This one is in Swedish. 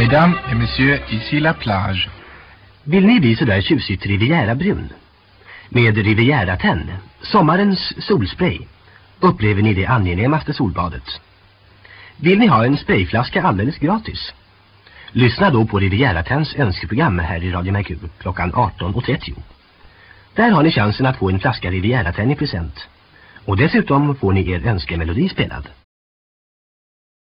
Mesdames et messieurs, ici la plage. Vill ni bli så där tjusigt Riviera-brun? Med Riviera-tenn, sommarens solspray, upplever ni det angenämaste solbadet. Vill ni ha en sprayflaska alldeles gratis? Lyssna då på Riviera-tenns önskeprogram här i Radio Merkur klockan 18:30. Där har ni chansen att få en flaska Riviera-tenn i present. Och dessutom får ni er önskemelodi spelad.